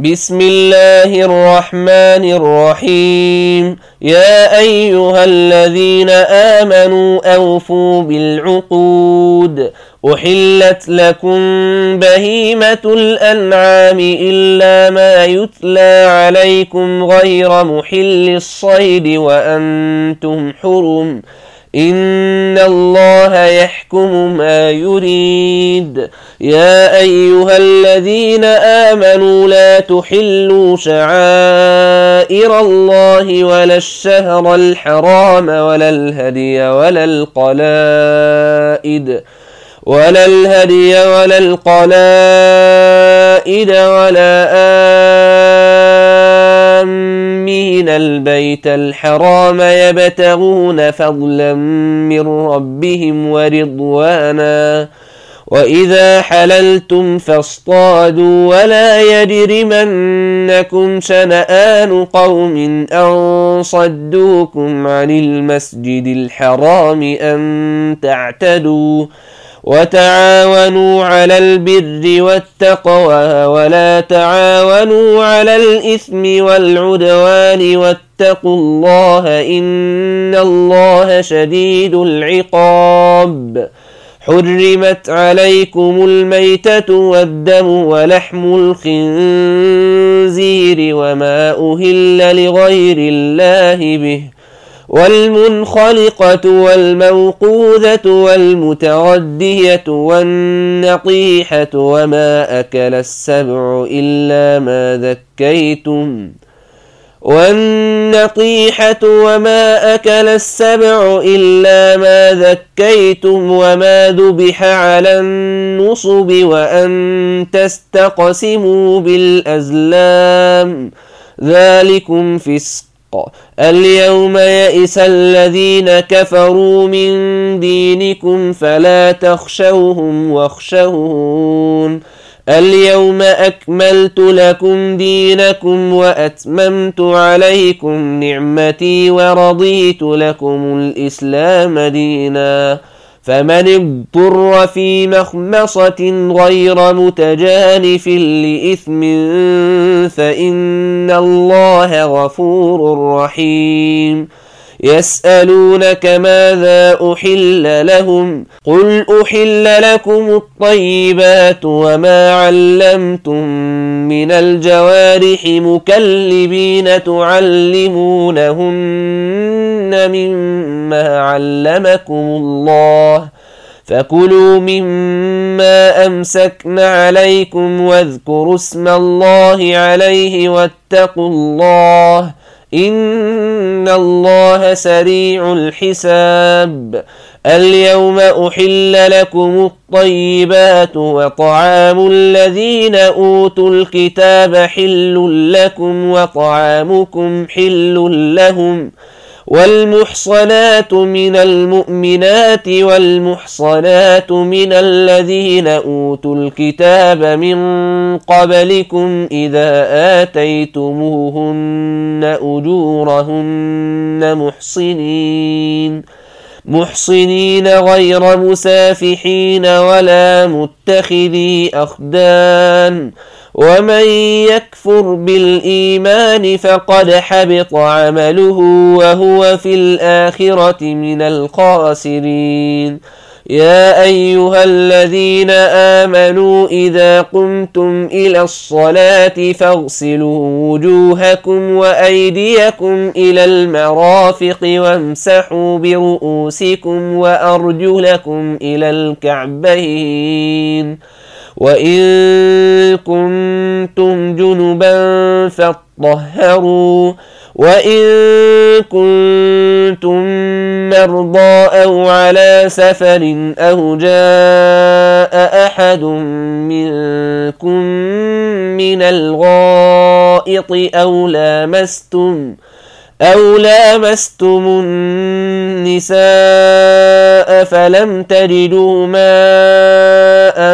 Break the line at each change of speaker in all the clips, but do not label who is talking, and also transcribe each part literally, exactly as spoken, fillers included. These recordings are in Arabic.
بسم الله الرحمن الرحيم. يا أيها الذين آمنوا أوفوا بالعقود. أحلت لكم بهيمة الأنعام إلا ما يتلى عليكم غير محل الصيد وأنتم حرم. إن الله يحكم ما يريد. يا أيها الذين آمنوا لا تحلوا شعائر الله ولا الشهر الحرام ولا الهدي ولا القلائد ولا الهدي ولا القلائد ولا آمين البيت الحرام يبتغون فضلا من ربهم ورضوانا. وإذا حللتم فاصطادوا ولا يجرمنكم شنآن قوم أن صدوكم عن المسجد الحرام أن تعتدوا. وتعاونوا على البر والتقوى ولا تعاونوا على الإثم والعدوان واتقوا الله إن الله شديد العقاب. حرمت عليكم الميتة والدم ولحم الخنزير وما أهل لغير الله به والمنخلقة والموقوذة والمتردية والنطيحة وما أكل السبع إلا ما ذكيتم والنطيحة وما أكل السبع إلا ما ذكيتم وما ذبح على النصب وأن تستقسموا بالأزلام ذلكم فسق. اليوم يئس الذين كفروا من دينكم فلا تخشوهم واخشون. اليوم أكملت لكم دينكم وأتممت عليكم نعمتي ورضيت لكم الإسلام دينا. فمن اضطر في مخمصة غير متجانف لإثم فإن الله غفور رحيم. يسألونك ماذا أحل لهم قل أحل لكم الطيبات وما علمتم من الجوارح مكلبين تعلمونهن مما علمكم الله فكلوا مما أمسكن عليكم واذكروا اسم الله عليه واتقوا الله إن الله سريع الحساب. اليوم أحل لكم الطيبات وطعام الذين أوتوا الكتاب حل لكم وطعامكم حل لهم. والمحصنات من المؤمنات والمحصنات من الذين أوتوا الكتاب من قبلكم إذا آتيتموهن أجورهن محصنين محصنين غير مسافحين ولا متخذي أخدان. ومن يكفر بالإيمان فقد حبط عمله وهو في الآخرة من الخاسرين. يا أيها الذين آمنوا إذا قمتم إلى الصلاة فاغسلوا وجوهكم وأيديكم إلى المرافق وامسحوا برؤوسكم وأرجلكم إلى الكعبين وإن كنتم جنبا فاطهروا وإن كنتم مرضى أو على سفر أو جاء أحد منكم من الغائط أو لامستم أو لامستم النساء فلم تجدوا ماء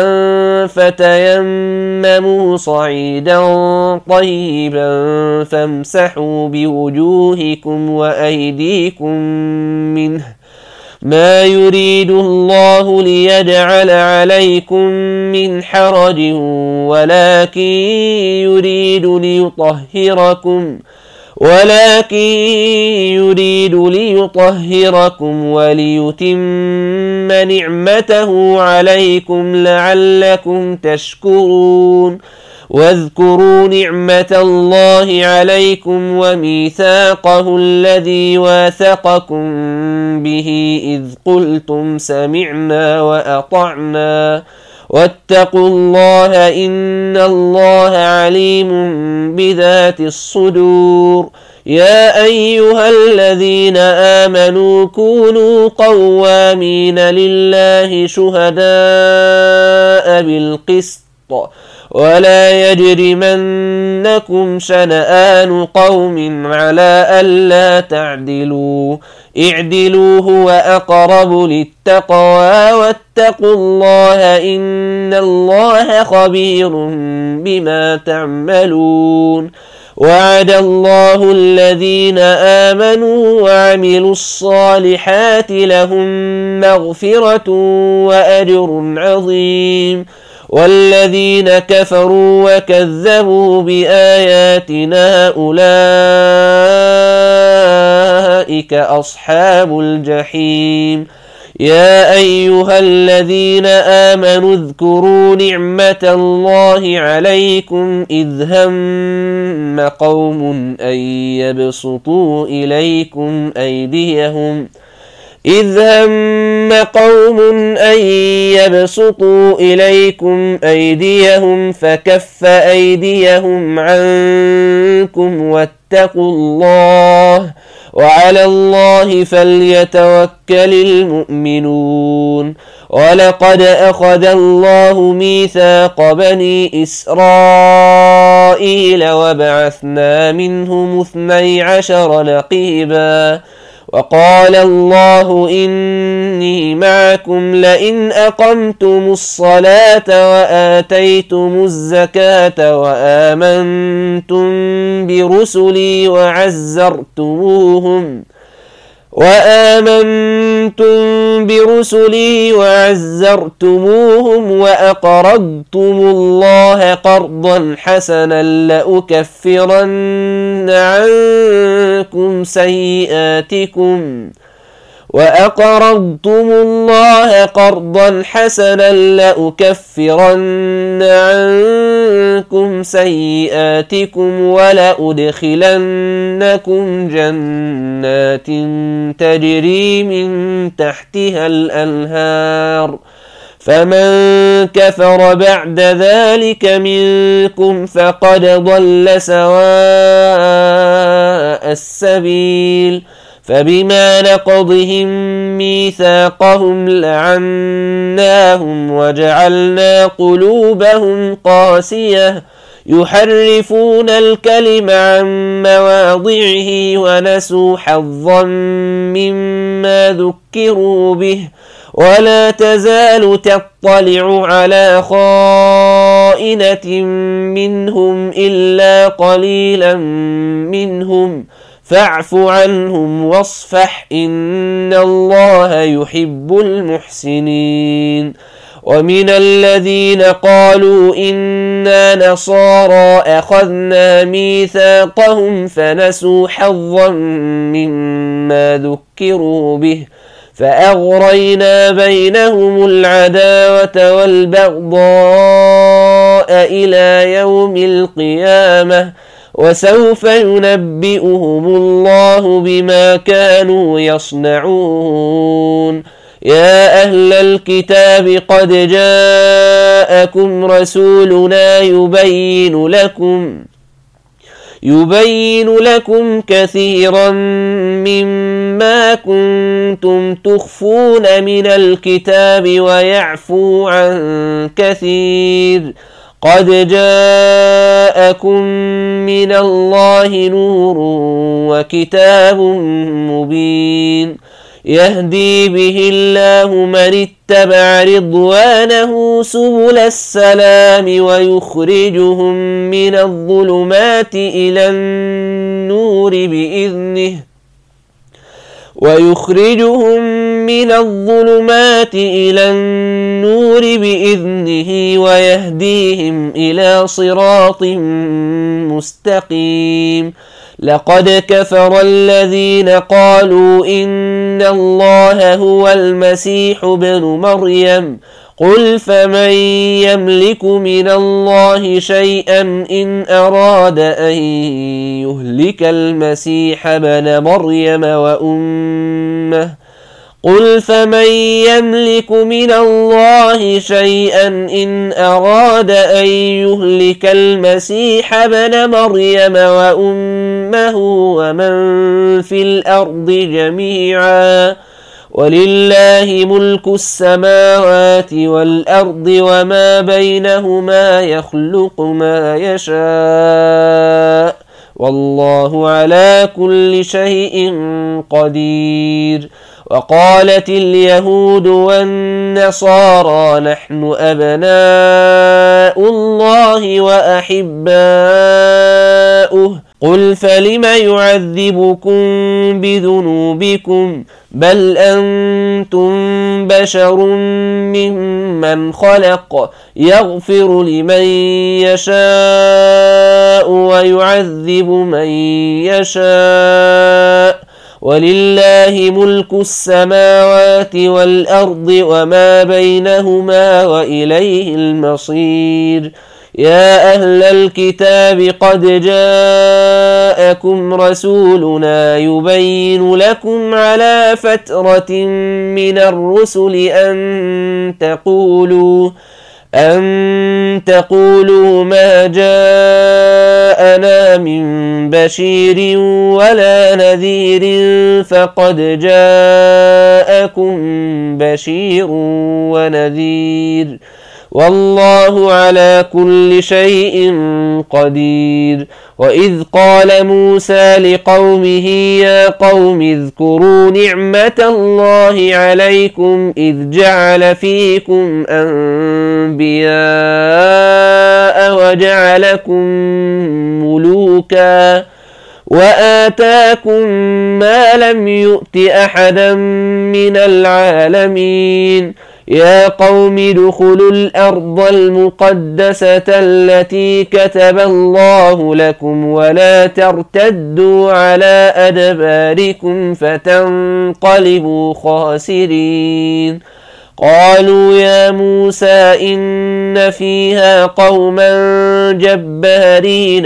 فتيمموا صعيدا طيبا فامسحوا بوجوهكم وأيديكم منه ما يريد الله ليجعل عليكم من حرج ولكن يريد ليطهركم ولكن يريد ليطهركم وليتم نعمته عليكم لعلكم تشكرون واذكروا نعمة الله عليكم وميثاقه الذي واثقكم به إذ قلتم سمعنا وأطعنا واتقوا الله إن الله عليم بذات الصدور يا أيها الذين آمنوا كونوا قوامين لله شهداء بالقسط ولا يجرمنكم شنآن قوم على ألا تعدلوا اعدلوا هو أقرب للتقوى واتقوا الله إن الله خبير بما تعملون وعد الله الذين آمنوا وعملوا الصالحات لهم مغفرة وأجر عظيم والذين كفروا وكذبوا بآياتنا أولئك أصحاب الجحيم يا أيها الذين آمنوا اذكروا نعمة الله عليكم إذ هم قوم أن يبسطوا إليكم أيديهم إذ هم قوم أن يبسطوا إليكم أيديهم فكف أيديهم عنكم واتقوا الله وعلى الله فليتوكل المؤمنون ولقد أخذ الله ميثاق بني إسرائيل وبعثنا منهم اثني عشر نقيبا وقال الله إني معكم لئن أقمتم الصلاة وآتيتم الزكاة وآمنتم برسلي وعزرتموهم وآمنتم برسلي وعزرتموهم وأقرضتم الله قرضا حسنا لأكفرن عنكم سيئاتكم وأقرضتم الله قرضا حسنا لأكفرن عنكم سيئاتكم ولأدخلنكم جنات تجري من تحتها الأنهار فمن كفر بعد ذلك منكم فقد ضل سواء السبيل فبما نقضهم ميثاقهم لعناهم وجعلنا قلوبهم قاسية يحرفون الكلم عن مواضعه ونسوا حظا مما ذكروا به ولا تزال تطلع على خائنة منهم إلا قليلا منهم فاعف عنهم واصفح إن الله يحب المحسنين ومن الذين قالوا إنا نصارى أخذنا ميثاقهم فنسوا حظا مما ذكروا به فأغرينا بينهم العداوة والبغضاء إلى يوم القيامة وسوف ينبئهم الله بما كانوا يصنعون يا أهل الكتاب قد جاءكم رسولنا يبين لكم يبين لكم كثيرا مما كنتم تخفون من الكتاب ويعفو عن كثير قد جاءكم من الله نور وكتاب مبين يهدي به الله من اتبع رضوانه سبل السلام ويخرجهم من الظلمات إلى النور بإذنه ويخرجهم من الظلمات إلى النور بإذنه ويهديهم إلى صراط مستقيم لقد كفر الذين قالوا إن الله هو المسيح ابن مريم قل فمن يملك من الله شيئا إن أراد أن يهلك المسيح ابن مريم وأمه قل فمن يملك من الله شيئا إن أراد أن يهلك المسيح ابن مريم وأمه ومن في الأرض جميعا ولله ملك السماوات والأرض وما بينهما يخلق ما يشاء والله على كل شيء قدير وقالت اليهود والنصارى نحن أبناء الله وأحباؤه قل فلم يعذبكم بذنوبكم بل أنتم بشر ممن خلق يغفر لمن يشاء ويعذب من يشاء ولله ملك السماوات والأرض وما بينهما وإليه المصير يا أهل الكتاب قد جاءكم رسولنا يبين لكم على فترة من الرسل أن تقولوا أن تقولوا ما جاءنا من بشير ولا نذير فقد جاءكم بشير ونذير والله على كل شيء قدير وإذ قال موسى لقومه يا قوم اذكروا نعمة الله عليكم إذ جعل فيكم أنبياء وجعلكم ملوكا وآتاكم ما لم يؤت أحدا من العالمين يا قوم ادخلوا الأرض المقدسة التي كتب الله لكم ولا ترتدوا على أدباركم فتنقلبوا خاسرين قالوا يا موسى إن فيها قوما جبارين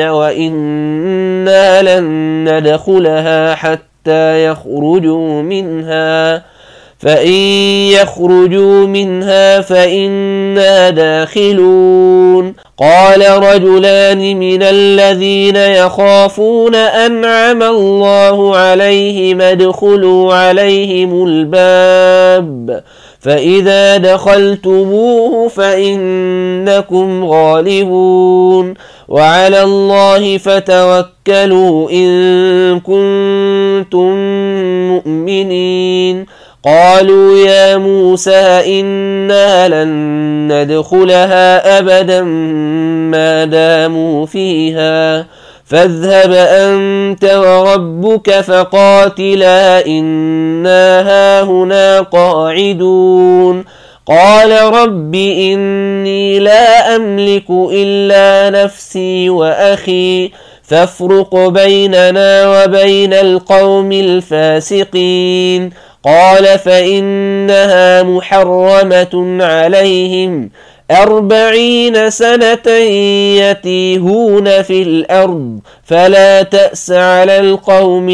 وإنا لن ندخلها حتى يخرجوا منها فإن يخرجوا منها فإنا داخلون قال رجلان من الذين يخافون أنعم الله عليهم ادخلوا عليهم الباب فإذا دخلتموه فإنكم غالبون وعلى الله فتوكلوا إن كنتم مؤمنين قالوا يا موسى إنا لن ندخلها أبدا ما داموا فيها فاذهب أنت وربك فقاتلا إنا هاهنا قاعدون قال رب إني لا أملك إلا نفسي وأخي فافرق بيننا وبين القوم الفاسقين قال فإنها محرمة عليهم أربعين سنة يتيهون في الأرض فلا تأس على القوم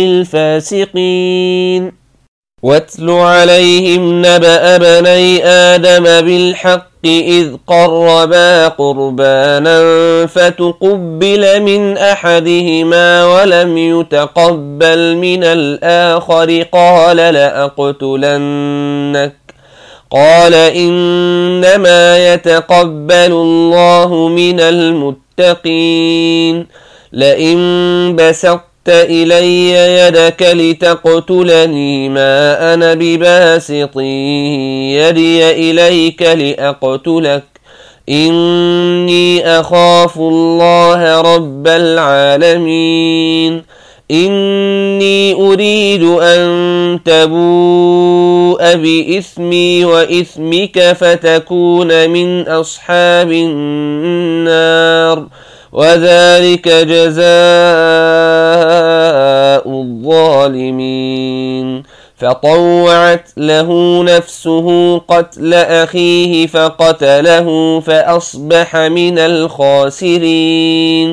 الفاسقين واتل عليهم نبأ بني آدم بالحق إذ قربا قربانا فتقبل من أحدهما ولم يتقبل من الآخر قال لأقتلنك قال إنما يتقبل الله من المتقين لئن بسطت إلي يدك لتقتلني ما أنا بباسط يدي إليك لأقتلك إني أخاف الله رب العالمين إني أريد أن تبوء بإثمي وإثمك فتكون من أصحاب النار وذلك جزاء الظالمين. فطوعت له نفسه قتل أخيه فقتله فأصبح من الخاسرين.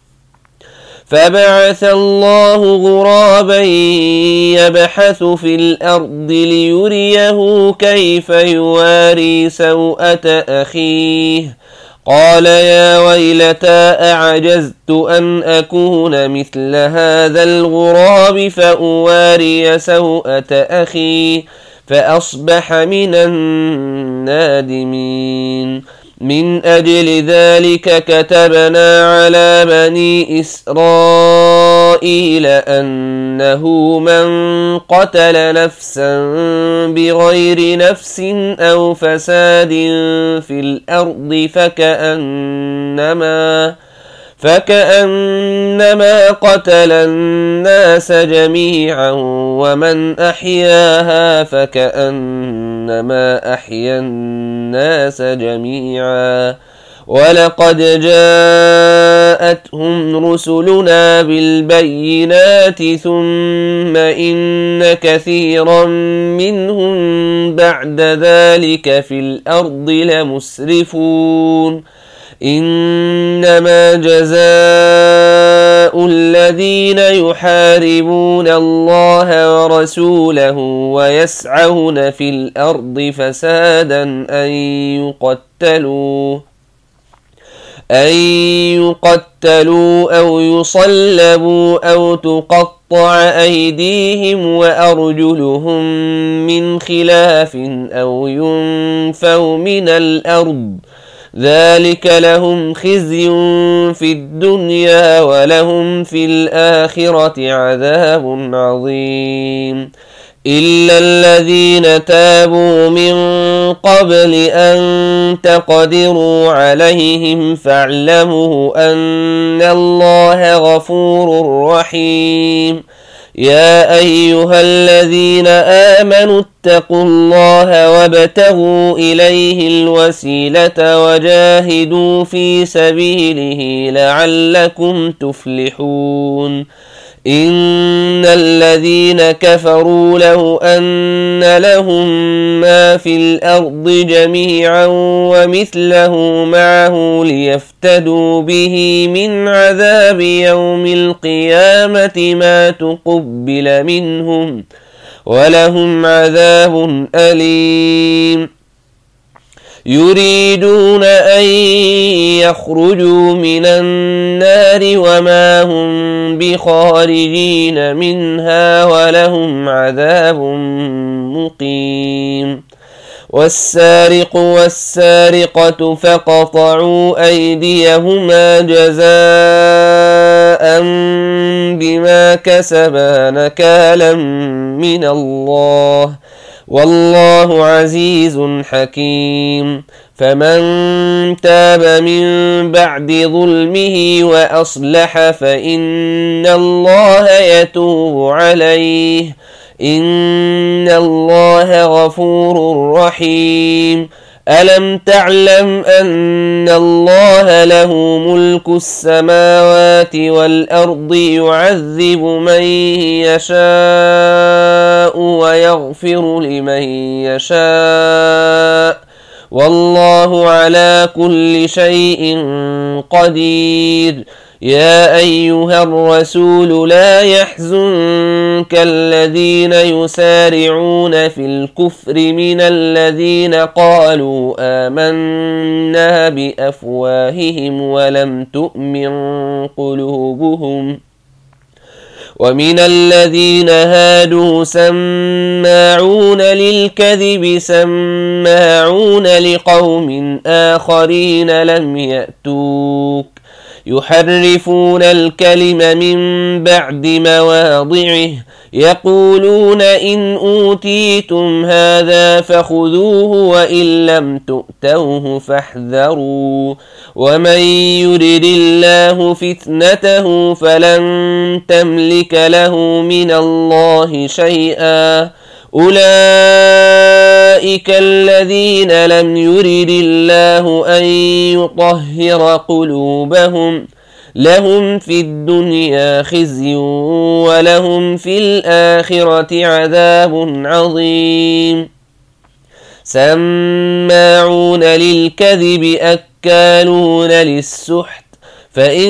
فبعث الله غرابا يبحث في الأرض ليريه كيف يواري سوءة أخيه قال يا ويلتى أعجزت أن أكون مثل هذا الغراب فأواري سوءة أخي فأصبح من النادمين. من أجل ذلك كتبنا على بني إسرائيل أنه من قتل نفسا بغير نفس أو فساد في الأرض فكأنما فكأنما قتل الناس جميعا ومن أحياها فكأنما أحيا الناس جميعا. ولقد جاءتهم رسلنا بالبينات ثم إن كثيرا منهم بعد ذلك في الأرض لمسرفون. إنما جزاء الذين يحاربون الله ورسوله ويسعون في الأرض فسادا أن يقتلوا أن يقتلوا أو يصلبوا أو تقطع أيديهم وأرجلهم من خلاف أو ينفوا من الأرض ذلك لهم خزي في الدنيا ولهم في الآخرة عذاب عظيم. إلا الذين تابوا من قبل أن تقدروا عليهم فاعلموا أن الله غفور رحيم. يا أيها الذين آمنوا اتقوا الله وابتغوا إليه الوسيلة وجاهدوا في سبيله لعلكم تفلحون. إن الذين كفروا لو أن لهم ما في الأرض جميعا ومثله معه ليفتدوا به من عذاب يوم القيامة ما تقبل منهم ولهم عذاب أليم. يريدون أن يخرجوا من النار وما هم بخارجين منها ولهم عذاب مقيم. والسارق والسارقة فقطعوا أيديهما جزاء بما كسبا نكالا من الله والله عزيز حكيم. فمن تاب من بعد ظلمه وأصلح فإن الله يتوب عليه إن الله غفور رحيم. ألم تعلم أن الله له ملك السماوات والأرض يعذب من يشاء ويغفر لمن يشاء والله على كل شيء قدير. يا أيها الرسول لا يحزنك الذين يسارعون في الكفر من الذين قالوا آمنا بأفواههم ولم تؤمن قلوبهم ومن الذين هادوا سماعون للكذب سماعون لقوم آخرين لم يأتوك يحرفون الكلم من بعد مواضعه يقولون إن أوتيتم هذا فخذوه وإن لم تؤتوه فاحذروا ومن يرد الله فتنته فلن تملك له من الله شيئا أولئك الذين لم يرد الله أن يطهر قلوبهم لهم في الدنيا خزي ولهم في الآخرة عذاب عظيم سماعون للكذب أكالون للسحت فإن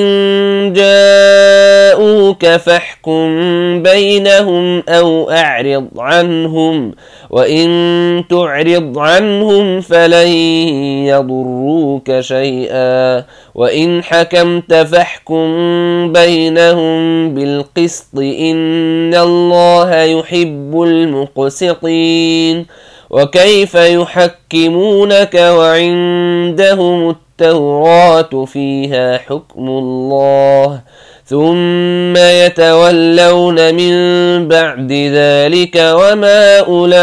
جاءوك فاحكم بينهم أو أعرض عنهم وإن تعرض عنهم فلن يضروك شيئا وإن حكمت فاحكم بينهم بالقسط إن الله يحب المقسطين وكيف يحكمونك وعندهم التوراة فيها حكم الله ثم يتولون من بعد ذلك وما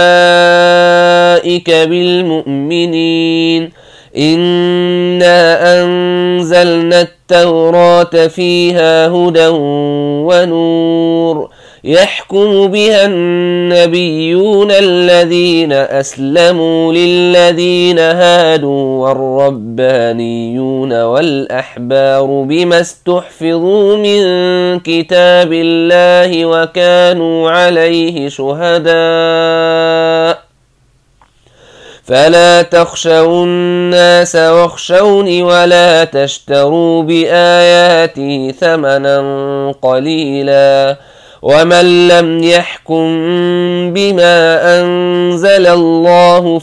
أولئك بالمؤمنين إنا أنزلنا التوراة فيها هدى ونور يحكم بها النبيون الذين أسلموا للذين هادوا والربانيون والأحبار بما استحفظوا من كتاب الله وكانوا عليه شهداء فلا تخشوا الناس واخشوني ولا تشتروا بآياتي ثمنا قليلا ومن لم يحكم بما أنزل الله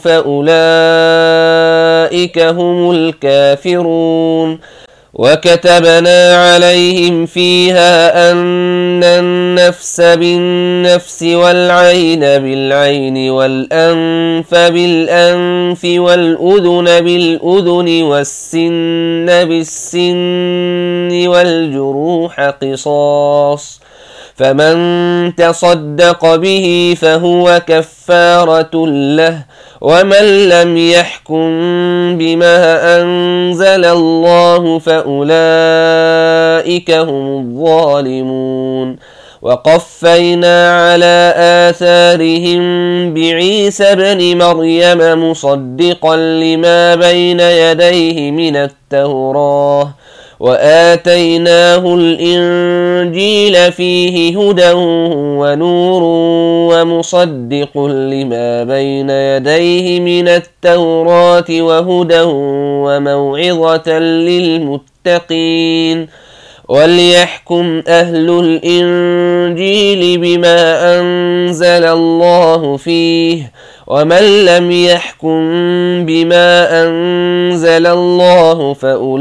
فأولئك هم الكافرون وكتبنا عليهم فيها أن النفس بالنفس والعين بالعين والأنف بالأنف والأذن بالأذن والسن بالسن والجروح قصاص فمن تصدق به فهو كفارة له ومن لم يحكم بما أنزل الله فأولئك هم الظالمون وقفينا على آثارهم بعيسى ابن مريم مصدقا لما بين يديه من التوراة وآتيناه الإنجيل فيه هدى ونور ومصدق لما بين يديه من التوراة وهدى وموعظة للمتقين وليحكم أهل الإنجيل بما أنزل الله فيه ومن لم يحكم بما أنزل الله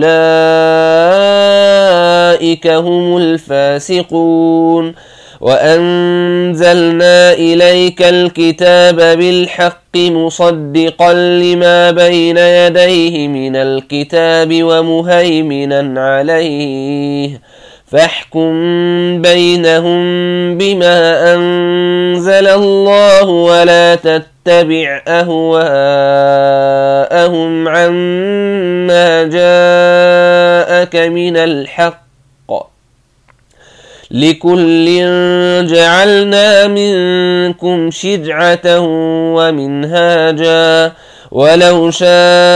فأولئك هم الفاسقون وأنزلنا إليك الكتاب بالحق مصدقا لما بين يديه من الكتاب ومهيمنا عليه فاحكم بينهم بما أنزل الله ولا تتبع أهواءهم عما جاءك من الحق لكل جعلنا منكم شرعة ومنهاجا ولو شاء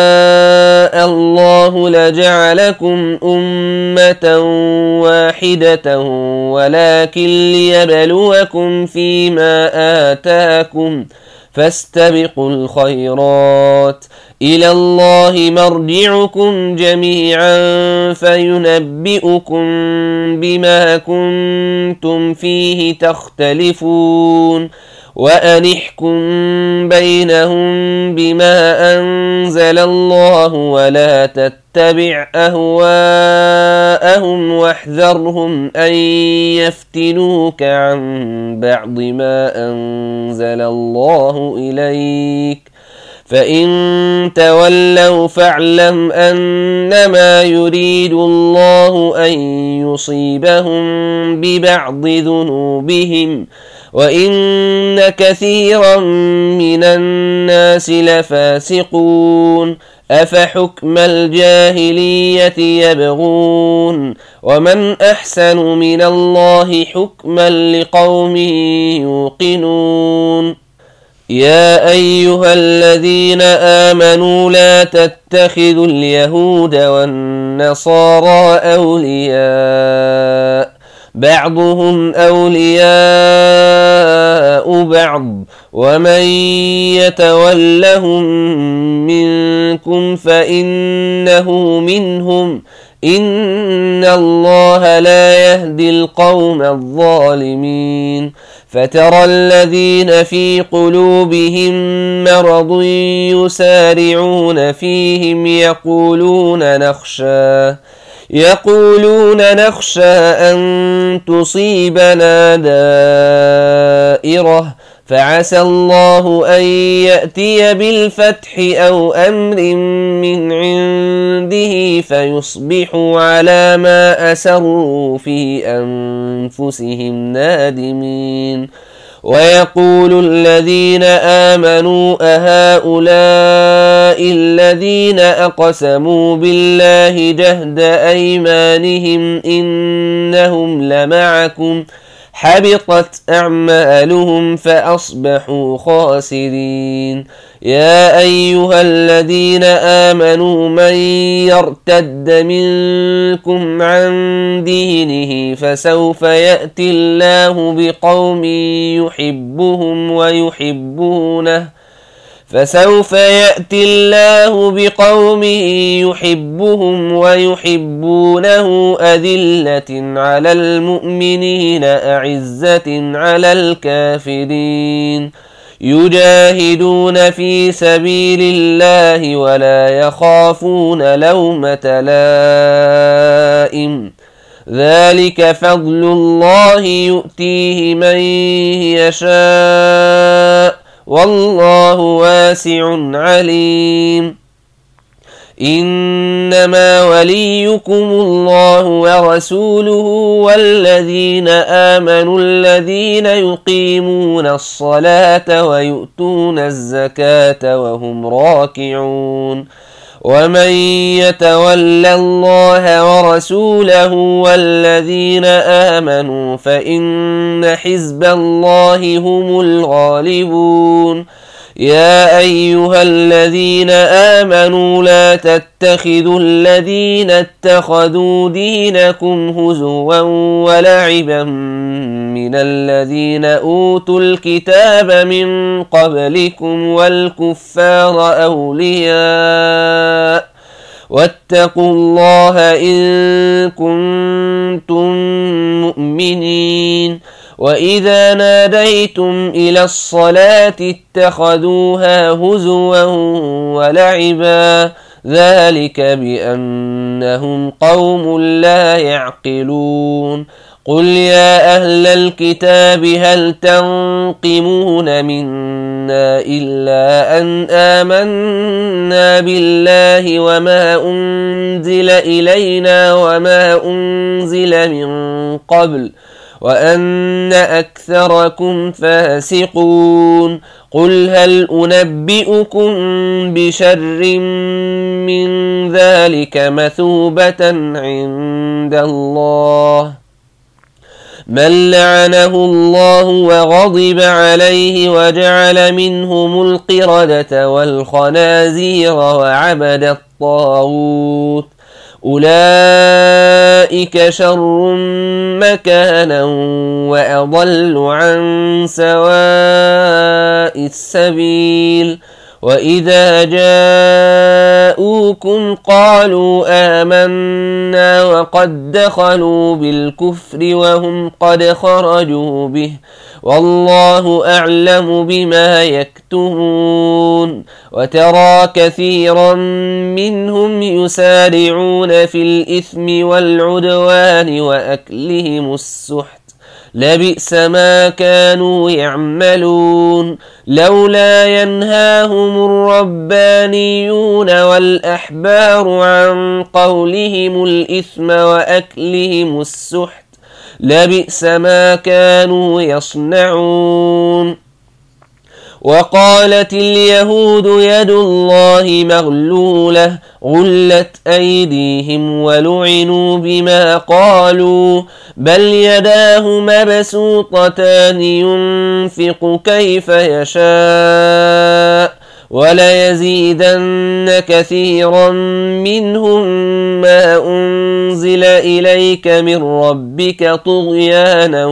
الله لجعلكم أمة واحدة ولكن ليبلوكم فيما آتاكم فاستبقوا الخيرات إلى الله مرجعكم جميعا فينبئكم بما كنتم فيه تختلفون وأن احكم بينهم بما أنزل الله ولا تتبع أهواءهم واحذرهم أن يفتنوك عن بعض ما أنزل الله إليك فإن تولوا فاعلم أنما يريد الله أن يصيبهم ببعض ذنوبهم وإن كثيرا من الناس لفاسقون أفحكم الجاهلية يبغون ومن أحسن من الله حكما لقوم يوقنون يا أيها الذين آمنوا لا تتخذوا اليهود والنصارى أولياء بعضهم أولياء بعض ومن يتولهم منكم فإنه منهم إن الله لا يهدي القوم الظالمين فترى الذين في قلوبهم مرض يسارعون فيهم يقولون نخشى يقولون نخشى أن تصيبنا دائرة فعسى الله أن يأتي بالفتح أو أمر من عنده فيصبحوا على ما أسروا في أنفسهم نادمين ويقول الذين آمنوا أهؤلاء الذين أقسموا بالله جهد أيمانهم إنهم لمعكم حبطت أعمالهم فأصبحوا خاسرين يا أيها الذين آمنوا من يرتد منكم عن دينه فسوف يأتي الله بقوم يحبهم ويحبونه فسوف يأتي الله بقوم يحبهم ويحبونه أذلة على المؤمنين أعزة على الكافرين يجاهدون في سبيل الله ولا يخافون لومة لائم ذلك فضل الله يؤتيه من يشاء والله واسع عليم إنما وليكم الله ورسوله والذين آمنوا الذين يقيمون الصلاة ويؤتون الزكاة وهم راكعون ومن يتول الله ورسوله والذين آمنوا فإن حزب الله هم الغالبون يا أيها الذين آمنوا لا تتخذوا الذين اتخذوا دينكم هزوا ولعبا من الذين أوتوا الكتاب من قبلكم والكفار أولياء واتقوا الله إن كنتم مؤمنين وإذا ناديتم إلى الصلاة اتخذوها هزوا ولعبا ذلك بأنهم قوم لا يعقلون قل يا أهل الكتاب هل تنقمون منا إلا أن آمنا بالله وما أنزل إلينا وما أنزل من قبل وأن أكثركم فاسقون قل هل أنبئكم بشر من ذلك مثوبة عند الله من لعنه الله وغضب عليه وجعل منهم القردة والخنازير وعبد الطاغوت أولئك شر مكانا وأضل عن سواء السبيل وإذا جاءوكم قالوا آمنا وقد دخلوا بالكفر وهم قد خرجوا به والله أعلم بما يكتمون وترى كثيرا منهم يسارعون في الإثم والعدوان وأكلهم السحت لبئس ما كانوا يعملون لولا ينهاهم الربانيون والأحبار عن قولهم الإثم وأكلهم السحت لبئس ما كانوا يصنعون. وقالت اليهود يد الله مغلولة غلت أيديهم ولعنوا بما قالوا بل يداه مبسوطتان ينفق كيف يشاء وليزيدن كثيرا منهم ما أنزل إليك من ربك طغيانا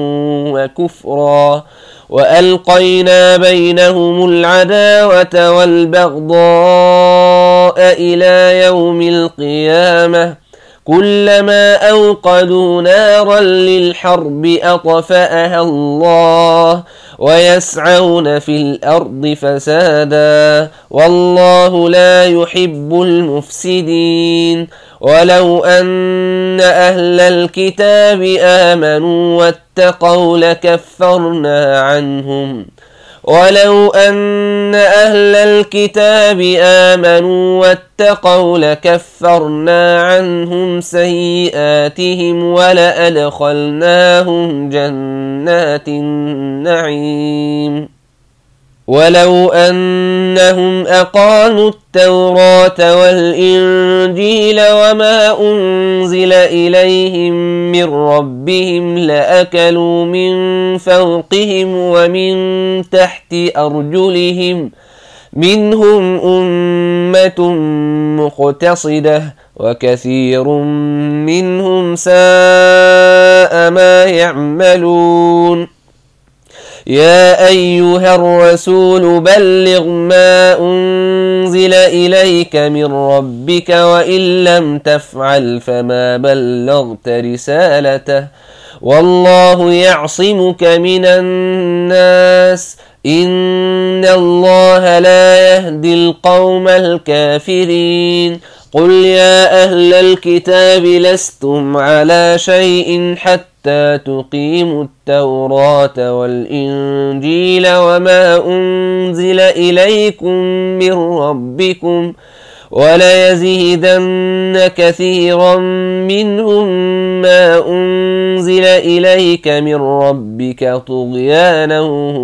وكفرا وألقينا بينهم العداوة والبغضاء إلى يوم القيامة كلما أوقدوا نارا للحرب أطفأها الله ويسعون في الأرض فسادا والله لا يحب المفسدين. ولو أن أهل الكتاب آمنوا واتقوا لكفرنا عنهم ولو أن أهل الكتاب آمنوا واتقوا لكفرنا عنهم سيئاتهم ولأدخلناهم جنات النعيم ولو أنهم أقاموا التوراة والإنجيل وما أنزل إليهم من ربهم لأكلوا من فوقهم ومن تحت أرجلهم منهم أمة مقتصدة وكثير منهم ساء ما يعملون. يا أيها الرسول بلغ ما أنزل إليك من ربك وإن لم تفعل فما بلغت رسالته والله يعصمك من الناس إن الله لا يهدي القوم الكافرين. قل يا أهل الكتاب لستم على شيء حتى تقيموا التوراة والإنجيل وما أنزل إليكم من ربكم وليزيدن كثيرا منهم ما أنزل إليك من ربك طغيانا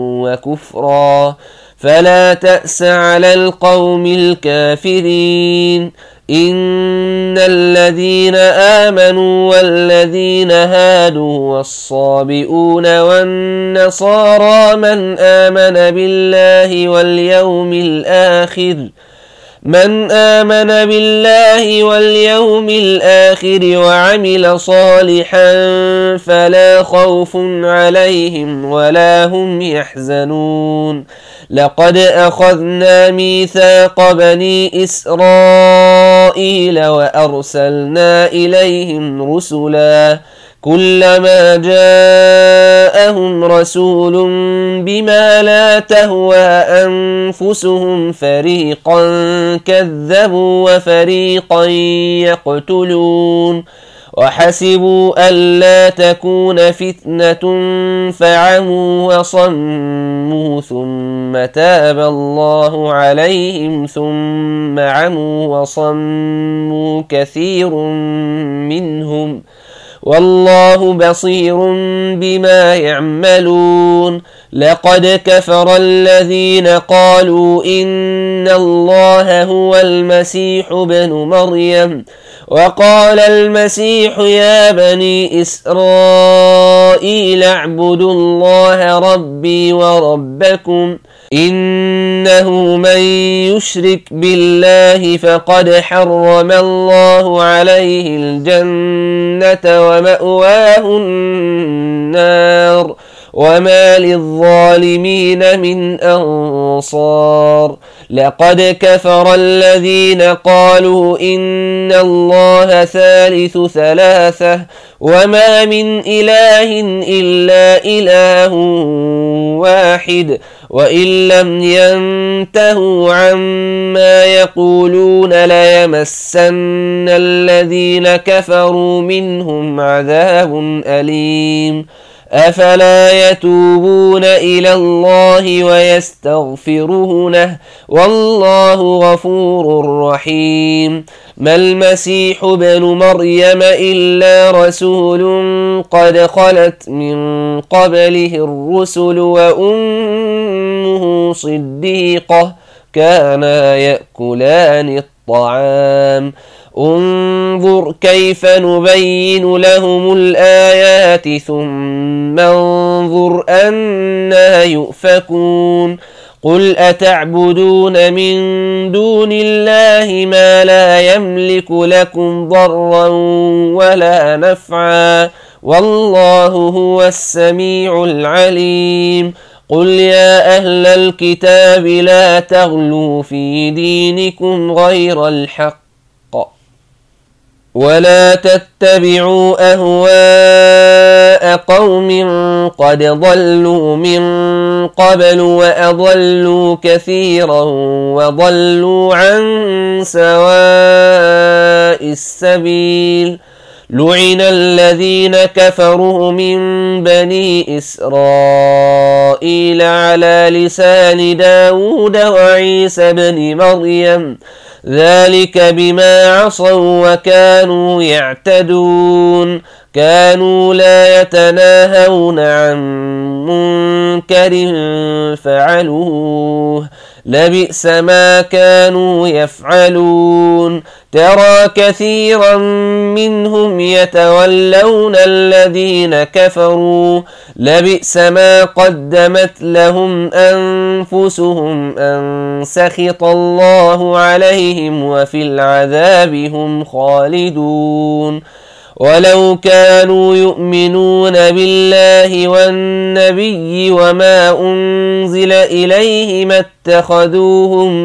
وكفرا فلا تأس على القوم الكافرين. إن الذين آمنوا والذين هادوا والصابئون والنصارى من آمن بالله واليوم الآخر من آمن بالله واليوم الآخر وعمل صالحا فلا خوف عليهم ولا هم يحزنون. لقد أخذنا ميثاق بني إسرائيل وأرسلنا إليهم رسلا كلما جاءهم رسول بما لا تهوى أنفسهم فريقا كذبوا وفريقا يقتلون وحسبوا ألا تكون فتنة فعموا وصموا ثم تاب الله عليهم ثم عموا وصموا كثير منهم والله بصير بما يعملون. لقد كفر الذين قالوا إن الله هو المسيح ابن مريم وقال المسيح يا بني إسرائيل اعبدوا الله ربي وربكم إنه من يشرك بالله فقد حرم الله عليه الجنة ومأواه النار وما للظالمين من أنصار. لقد كفر الذين قالوا إن الله ثالث ثلاثة وما من إله إلا إله واحد وإن لم ينتهوا عما يقولون ليمسن الذين كفروا منهم عذاب أليم. أفلا يتوبون إلى الله ويستغفرونه والله غفور رحيم. ما المسيح ابن مريم إلا رسول قد خلت من قبله الرسل وأمه صديقة كانا يأكلان الطعام. انظر كيف نبين لهم الآيات ثم انظر أنا يؤفكون. قل أتعبدون من دون الله ما لا يملك لكم ضرا ولا نفعا والله هو السميع العليم. قل يا أهل الكتاب لا تغلوا في دينكم غير الحق ولا تتبعوا أهواء قوم قد ضلوا من قبل وأضلوا كثيرا وضلوا عن سواء السبيل. لعن الذين كفروا من بني إسرائيل على لسان داود وعيسى بن مريم ذلك بما عصوا وكانوا يعتدون. كانوا لا يتناهون عن منكر فعلوه لبئس ما كانوا يفعلون. ترى كثيرا منهم يتولون الذين كفروا لبئس ما قدمت لهم أنفسهم أن سخط الله عليهم وفي العذاب هم خالدون. ولو كانوا يؤمنون بالله والنبي وما أنزل إليه ما اتخذوهم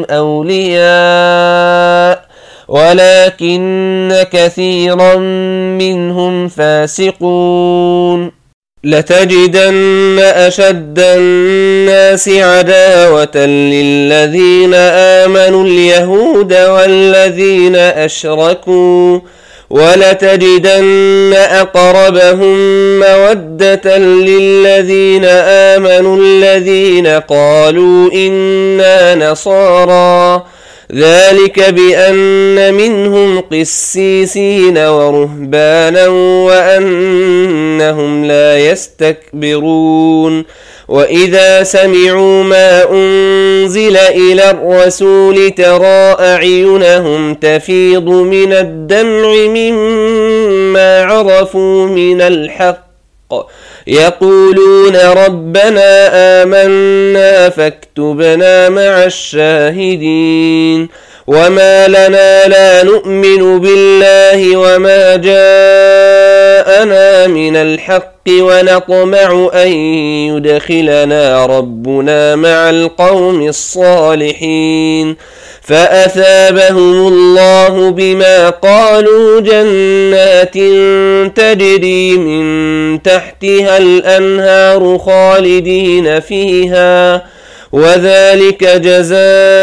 أولياء ولكن كثيرا منهم فاسقون. لتجدن أشد الناس عداوة للذين آمنوا اليهود والذين أشركوا ولتجدن أقربهم مودة للذين آمنوا الذين قالوا إنا نصارى ذلك بأن منهم قسيسين ورهبانا وأنهم لا يستكبرون. وإذا سمعوا ما أنزل إلى الرسول ترى أعينهم تفيض من الدمع مما عرفوا من الحق يقولون ربنا آمنا فاكتبنا مع الشاهدين. وما لنا لا نؤمن بالله وما جاءنا من الحق ونطمع أن يدخلنا ربنا مع القوم الصالحين. فأثابهم الله بما قالوا جنات تجري من تحتها الأنهار خالدين فيها وذلك جزاء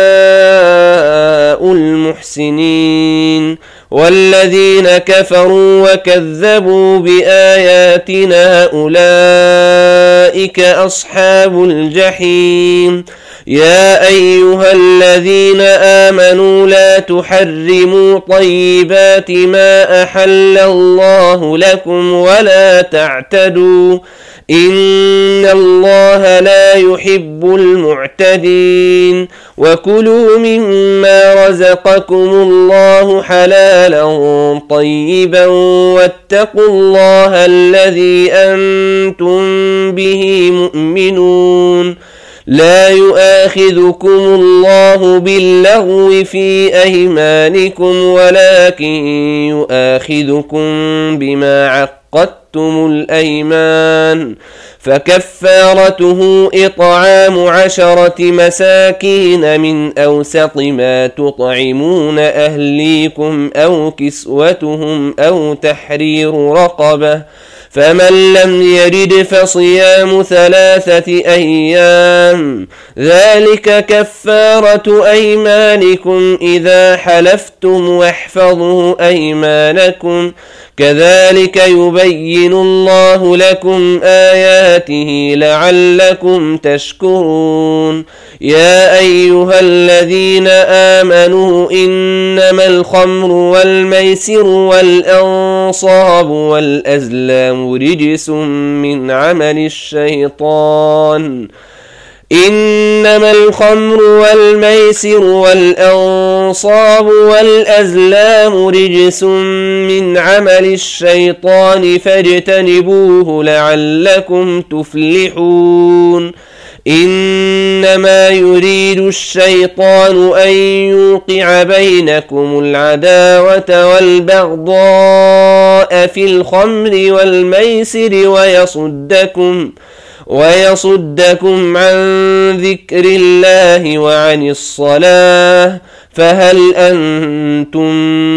المحسنين. والذين كفروا وكذبوا بآياتنا أولئك أصحاب الجحيم. يا أيها الذين آمنوا لا تحرموا طيبات ما أحل الله لكم ولا تعتدوا إن الله لا يحب المعتدين. وكلوا مما رزقكم الله حلالا طيبا واتقوا الله الذي أنتم به مؤمنون. لا يؤاخذكم الله باللغو في أيمانكم ولكن يؤاخذكم بما عقدتم الأيمان فكفارته إطعام عشرة مساكين من أوسط ما تطعمون أهليكم أو كسوتهم أو تحرير رقبة فمن لم يجد فصيام ثلاثة أيام ذلك كفارة أيمانكم إذا حلفتم واحفظوا أيمانكم كذلك يبين الله لكم آياته لعلكم تشكرون يا أيها الذين آمنوا إنما الخمر والميسر والأنصاب والأزلام رجس من عمل الشيطان إنما الخمر والميسر والأنصاب والأزلام رجس من عمل الشيطان فاجتنبوه لعلكم تفلحون إنما يريد الشيطان أن يوقع بينكم العداوة والبغضاء في الخمر والميسر ويصدكم ويصدكم عن ذكر الله وعن الصلاة فهل أنتم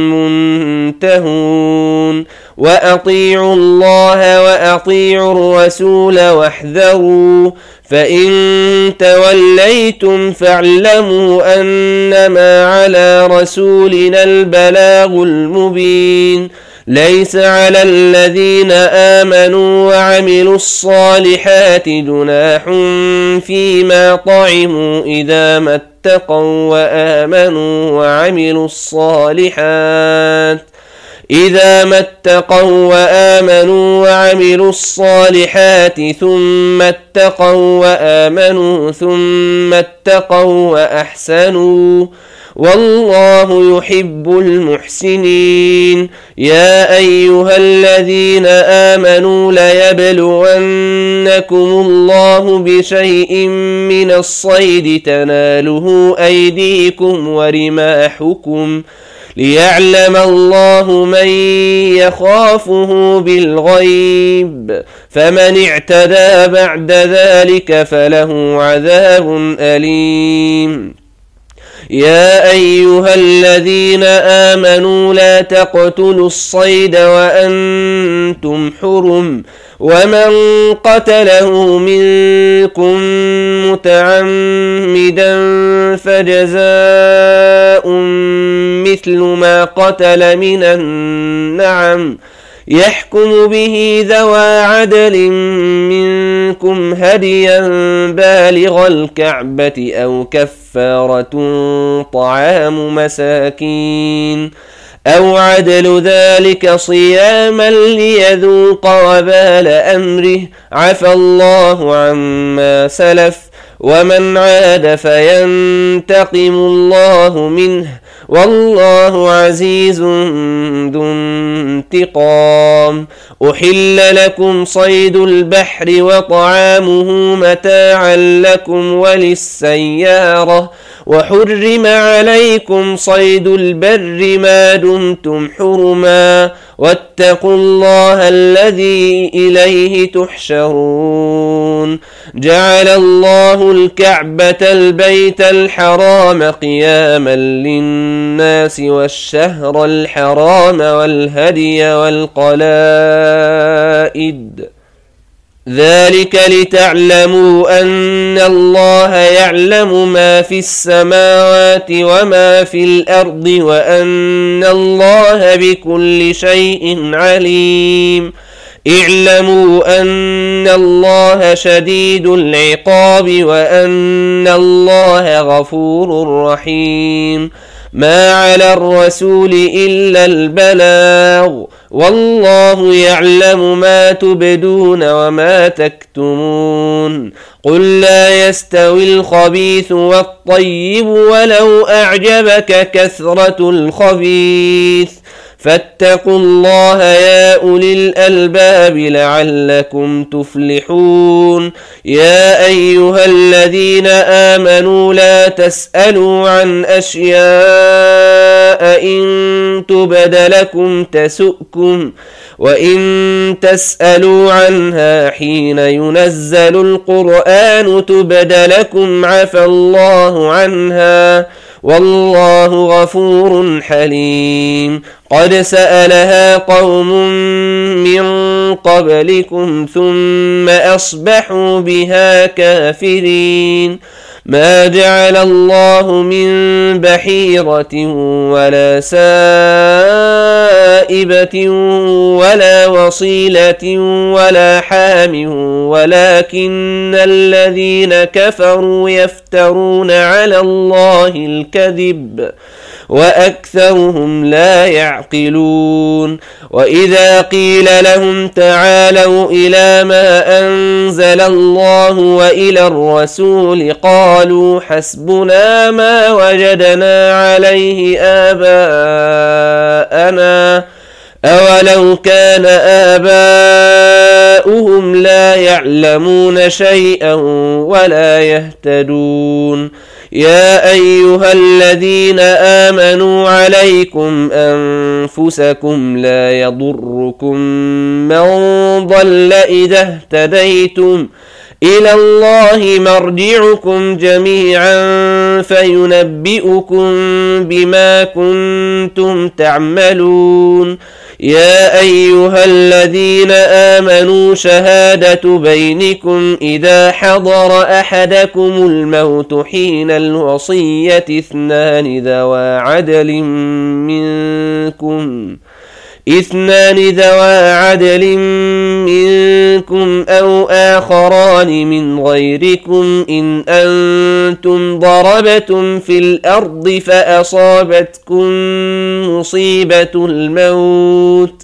منتهون وأطيعوا الله وأطيعوا الرسول واحذروا فإن توليتم فاعلموا أنما على رسولنا البلاغ المبين ليس على الذين آمنوا وعملوا الصالحات جناح فيما طعموا إذا ما اتقوا وآمنوا وعملوا الصالحات إذا ما اتقوا وآمنوا وعملوا الصالحات ثم اتقوا وآمنوا ثم اتقوا وأحسنوا والله يحب المحسنين يا أيها الذين آمنوا ليبلونكم الله بشيء من الصيد تناله أيديكم ورماحكم ليعلم الله من يخافه بالغيب فمن اعتدى بعد ذلك فله عذاب أليم يا أيها الذين آمنوا لا تقتلوا الصيد وأنتم حرم ومن قتله منكم متعمدا فجزاء مثل ما قتل من النعم يحكم به ذوى عدل منكم هديا بالغ الكعبة أو كفارة طعام مساكين أو عدل ذلك صياما ليذوق وبال أمره عفى الله عما سلف ومن عاد فينتقم الله منه والله عزيز ذو انتقام أحل لكم صيد البحر وطعامه متاعا لكم وللسيارة وحرم عليكم صيد البر ما دمتم حرما واتقوا الله الذي إليه تحشرون جعل الله الكعبة البيت الحرام قياما للناس والشهر الحرام والهدي والقلائد ذلك لتعلموا أن الله يعلم ما في السماوات وما في الأرض وأن الله بكل شيء عليم اعلموا أن الله شديد العقاب وأن الله غفور رحيم ما على الرسول إلا البلاغ والله يعلم ما تبدون وما تكتمون قل لا يستوي الخبيث والطيب ولو أعجبك كثرة الخبيث فاتقوا الله يا أولي الألباب لعلكم تفلحون يا أيها الذين آمنوا لا تسألوا عن أشياء إن تبد لكم تسؤكم وإن تسألوا عنها حين ينزل القرآن تبد لكم عفى الله عنها والله غفور حليم قد سألها قوم من قبلكم ثم أصبحوا بها كافرين ما جعل الله من بحيرة ولا سائبة غائبة ولا وصيلة ولا حام ولكن الذين كفروا يفترون على الله الكذب وأكثرهم لا يعقلون. وإذا قيل لهم تعالوا إلى ما أنزل الله وإلى الرسول قالوا حسبنا ما وجدنا عليه آباءنا أولو كان آباؤهم لا يعلمون شيئا ولا يهتدون. يا أيها الذين آمنوا عليكم أنفسكم لا يضركم من ضل إذا اهتديتم إلى الله مرجعكم جميعا فينبئكم بما كنتم تعملون. يا أيها الذين آمنوا شهادة بينكم إذا حضر أحدكم الموت حين الوصية اثنان ذوى عدل منكم اثنان ذوى عدل منكم أو آخران من غيركم إن أنتم ضربتم في الأرض فأصابتكم مصيبة الموت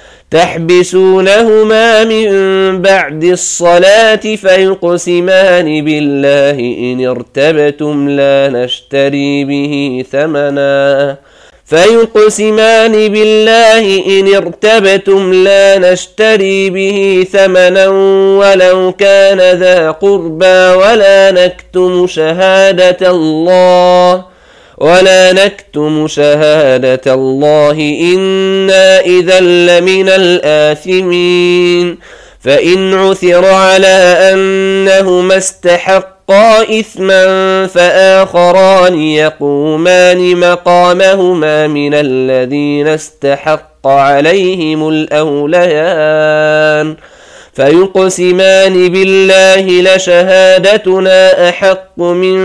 تحبسونهما من بعد الصلاة فيقسمان بالله إن ارتبتم لا نشتري به ثمنا فيقسمان بالله إن ارتبتم لا نشتري به ثمنا ولو كان ذا قربى ولا نكتم شهادة الله ولا نكتم شهادة الله إنا إذا لمن الآثمين. فإن عثر على أنهما استحقا إثما فآخران يقومان مقامهما من الذين استحق عليهم الأوليان فيقسمان بالله لشهادتنا أحق من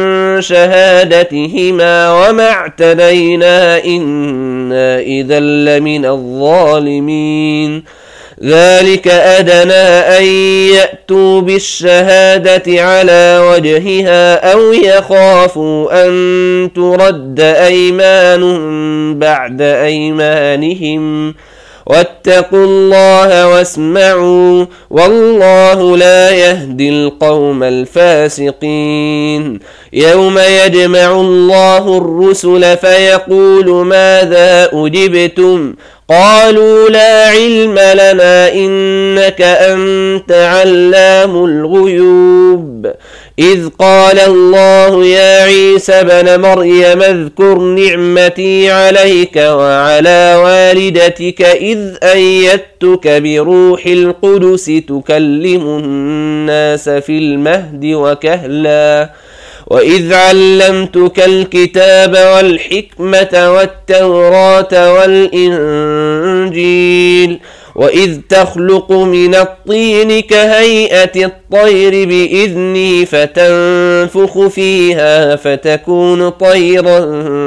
شهادتهما وما اعتدينا إنا إذا لمن الظالمين. ذلك أدنى أن يأتوا بالشهادة على وجهها أو يخافوا أن ترد أيمان بعد أيمانهم واتقوا الله واسمعوا والله لا يهدي القوم الفاسقين. يوم يجمع الله الرسل فيقول ماذا أجبتم قالوا لا علم لنا إنك أنت علام الغيوب. إذ قال الله يا عيسى بن مريم اذكر نعمتي عليك وعلى والدتك إذ أيدتك بروح القدس تكلم الناس في المهد وكهلا وإذ علمتك الكتاب والحكمة والتوراة والإنجيل وإذ تخلق من الطين كهيئة الطير بإذني فتنفخ فيها فتكون طيرا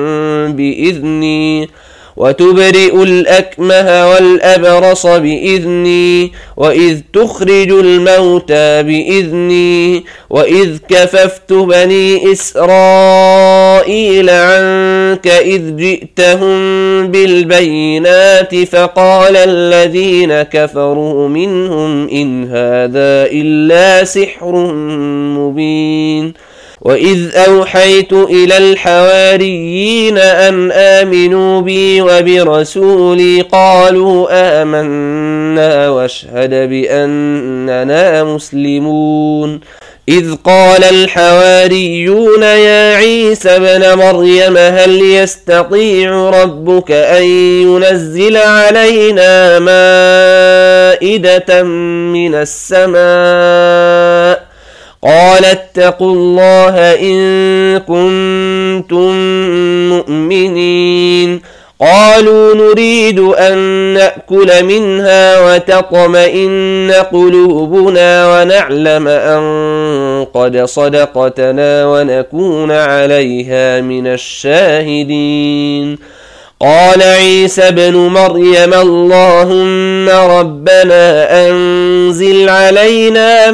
بإذني وتبرئ الأكمه والأبرص بإذني وإذ تخرج الموتى بإذني وإذ كففت بني إسرائيل عنك إذ جئتهم بالبينات فقال الذين كفروا منهم إن هذا إلا سحر مبين. وإذ أوحيت إلى الحواريين أن آمنوا بي وبرسولي قالوا آمنا واشهد بأننا مسلمون. إذ قال الحواريون يا عيسى بن مريم هل يستطيع ربك أن ينزل علينا مائدة من السماء قال اتقوا الله إن كنتم مؤمنين. قالوا نريد أن نأكل منها وتطمئن قلوبنا ونعلم أن قد صدقتنا ونكون عليها من الشاهدين. قال عيسى ابن مريم اللهم ربنا أنزل علينا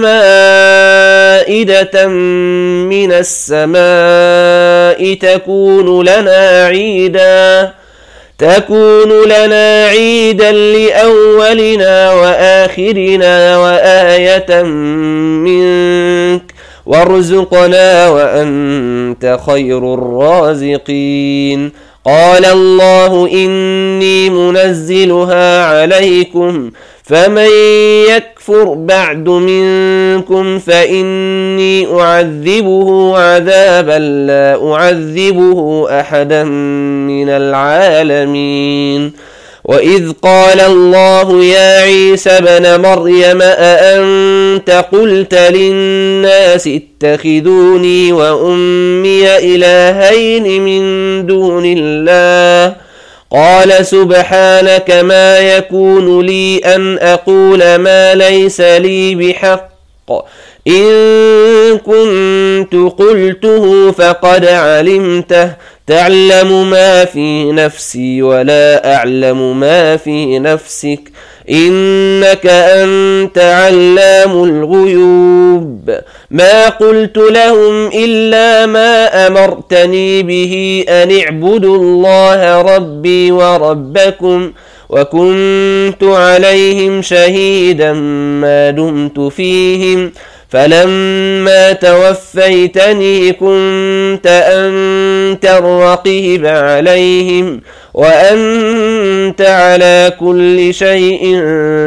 مائدة من السماء تكون لنا عيدا تكون لنا عيدا لأولنا وآخرنا وآية منك وارزقنا وأنت خير الرازقين. قال الله إني منزلها عليكم فمن يكفر بعد منكم فإني أعذبه عذابا لا أعذبه أحدا من العالمين. وإذ قال الله يا عيسى ابن مريم أأنت قلت للناس اتخذوني وأمي إلهين من دون الله قال سبحانك ما يكون لي أن أقول ما ليس لي بحق إن كنت قلته فقد علمته تعلم ما في نفسي ولا أعلم ما في نفسك إنك أنت علام الغيوب. ما قلت لهم إلا ما أمرتني به أن اعبدوا الله ربي وربكم وكنت عليهم شهيدا ما دمت فيهم فلما توفيتني كنت أنت الرقيب عليهم وأنت على كل شيء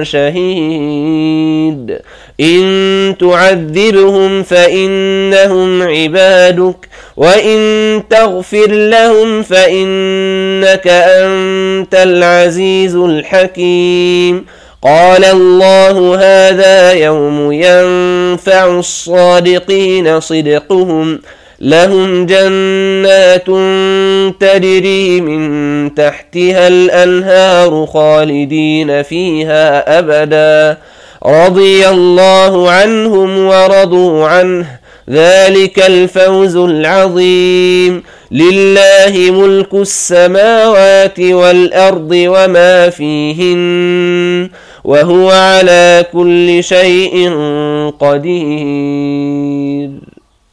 شهيد. إن تعذبهم فإنهم عبادك وإن تغفر لهم فإنك أنت العزيز الحكيم. قال الله هذا يوم ينفع الصادقين صدقهم لهم جنات تجري من تحتها الأنهار خالدين فيها أبدا رضي الله عنهم ورضوا عنه ذلك الفوز العظيم. لله ملك السماوات والأرض وما فيهن وهو على كل شيء قدير.